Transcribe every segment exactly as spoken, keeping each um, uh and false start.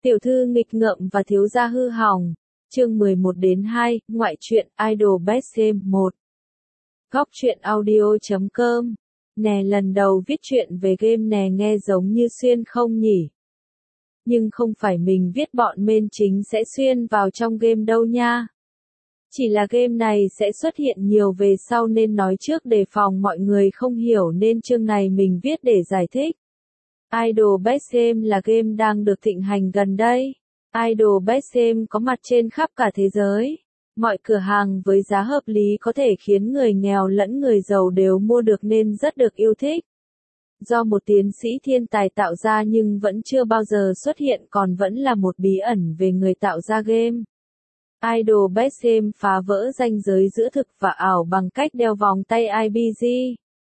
Tiểu thư nghịch ngợm và thiếu gia hư hỏng. Chương mười một đến hai, ngoại truyện Idol Best Game một. Góc truyện audio chấm com. Nè, lần đầu viết truyện về game nè, nghe giống như xuyên không nhỉ? Nhưng không phải mình viết, bọn main chính sẽ xuyên vào trong game đâu nha. Chỉ là game này sẽ xuất hiện nhiều về sau nên nói trước đề phòng mọi người không hiểu, nên chương này mình viết để giải thích. Idol Best Game là game đang được thịnh hành gần đây. Idol Best Game có mặt trên khắp cả thế giới. Mọi cửa hàng với giá hợp lý có thể khiến người nghèo lẫn người giàu đều mua được nên rất được yêu thích. Do một tiến sĩ thiên tài tạo ra nhưng vẫn chưa bao giờ xuất hiện, còn vẫn là một bí ẩn về người tạo ra game. Idol Best Game phá vỡ ranh giới giữa thực và ảo bằng cách đeo vòng tay i bê giê.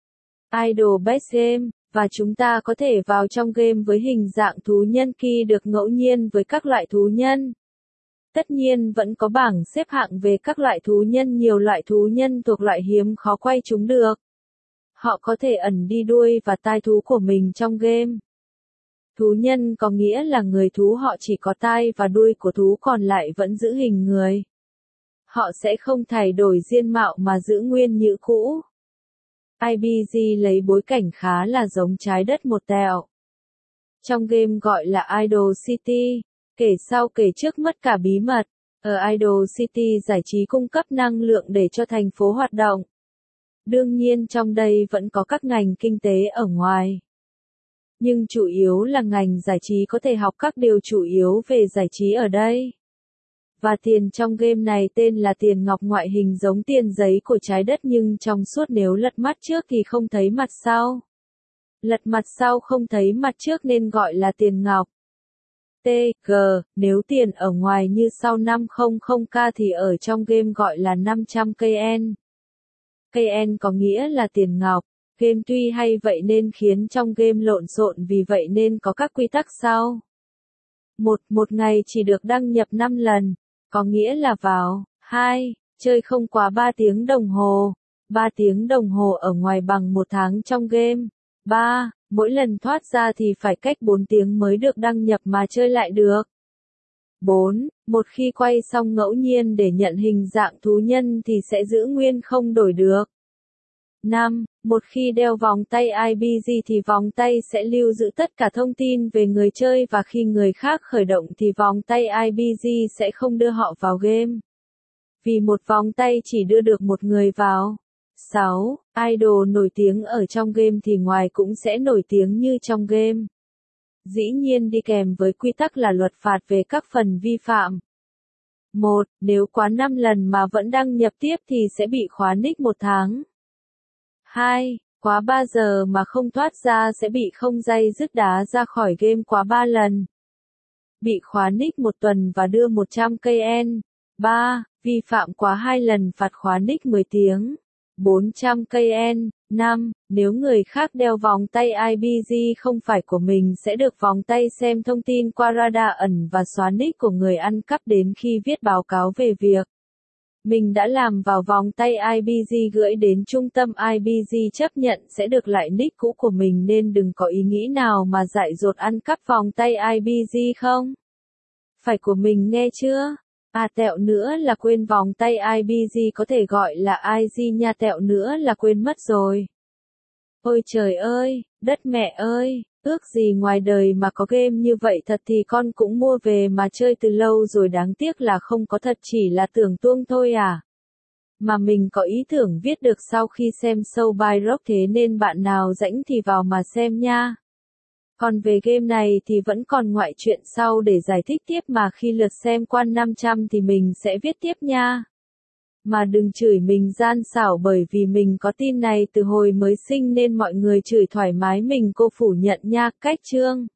Idol Best Game, và chúng ta có thể vào trong game với hình dạng thú nhân kỳ được ngẫu nhiên với các loại thú nhân. Tất nhiên vẫn có bảng xếp hạng về các loại thú nhân, nhiều loại thú nhân thuộc loại hiếm khó quay chúng được. Họ có thể ẩn đi đuôi và tai thú của mình trong game. Thú nhân có nghĩa là người thú, họ chỉ có tai và đuôi của thú, còn lại vẫn giữ hình người. Họ sẽ không thay đổi diên mạo mà giữ nguyên như cũ. i bê giê lấy bối cảnh khá là giống trái đất một tẹo. Trong game gọi là Idol City, kể sau kể trước mất cả bí mật. Ở Idol City, giải trí cung cấp năng lượng để cho thành phố hoạt động. Đương nhiên trong đây vẫn có các ngành kinh tế ở ngoài. Nhưng chủ yếu là ngành giải trí, có thể học các điều chủ yếu về giải trí ở đây. Và tiền trong game này tên là tiền ngọc, ngoại hình giống tiền giấy của trái đất nhưng trong suốt, nếu lật mắt trước thì không thấy mặt sau. Lật mặt sau không thấy mặt trước nên gọi là tiền ngọc. tê giê, nếu tiền ở ngoài như sau năm trăm k thì ở trong game gọi là năm trăm ca en. ca en có nghĩa là tiền ngọc. Game tuy hay vậy nên khiến trong game lộn xộn, vì vậy nên có các quy tắc sau. Một, một ngày chỉ được đăng nhập năm lần, có nghĩa là vào. Hai, chơi không quá ba tiếng đồng hồ. ba tiếng đồng hồ ở ngoài bằng một tháng trong game. Ba, mỗi lần thoát ra thì phải cách bốn tiếng mới được đăng nhập mà chơi lại được. Bốn, một khi quay xong ngẫu nhiên để nhận hình dạng thú nhân thì sẽ giữ nguyên không đổi được. Năm, một khi đeo vòng tay i bê giê thì vòng tay sẽ lưu giữ tất cả thông tin về người chơi, và khi người khác khởi động thì vòng tay i bê giê sẽ không đưa họ vào game. Vì một vòng tay chỉ đưa được một người vào. Sáu, idol nổi tiếng ở trong game thì ngoài cũng sẽ nổi tiếng như trong game. Dĩ nhiên đi kèm với quy tắc là luật phạt về các phần vi phạm. Một, nếu quá năm lần mà vẫn đăng nhập tiếp thì sẽ bị khóa nick một tháng. Hai, quá ba giờ mà không thoát ra sẽ bị không dây dứt đá ra khỏi game quá ba lần. Bị khóa nick một tuần và đưa một trăm ca en. Ba, vi phạm quá hai lần phạt khóa nick mười tiếng. bốn trăm ca en. Năm, nếu người khác đeo vòng tay i bê giê không phải của mình sẽ được vòng tay xem thông tin qua radar ẩn và xóa nick của người ăn cắp đến khi viết báo cáo về việc mình đã làm vào vòng tay i bê giê gửi đến trung tâm i bê giê chấp nhận sẽ được lại nick cũ của mình, nên đừng có ý nghĩ nào mà dại dột ăn cắp vòng tay i bê giê không. Phải của mình nghe chưa? À, tẹo nữa là quên vòng tay i bê giê có thể gọi là i giê nha, tẹo nữa là quên mất rồi. Ôi trời ơi, đất mẹ ơi, ước gì ngoài đời mà có game như vậy thật thì con cũng mua về mà chơi từ lâu rồi, đáng tiếc là không có thật, chỉ là tưởng tuông thôi à. Mà mình có ý tưởng viết được sau khi xem show By Rock, thế nên bạn nào rảnh thì vào mà xem nha. Còn về game này thì vẫn còn ngoại truyện sau để giải thích tiếp, mà khi lượt xem qua năm trăm thì mình sẽ viết tiếp nha. Mà đừng chửi mình gian xảo, bởi vì mình có tin này từ hồi mới sinh nên mọi người chửi thoải mái, mình cô phủ nhận nha. Cách chương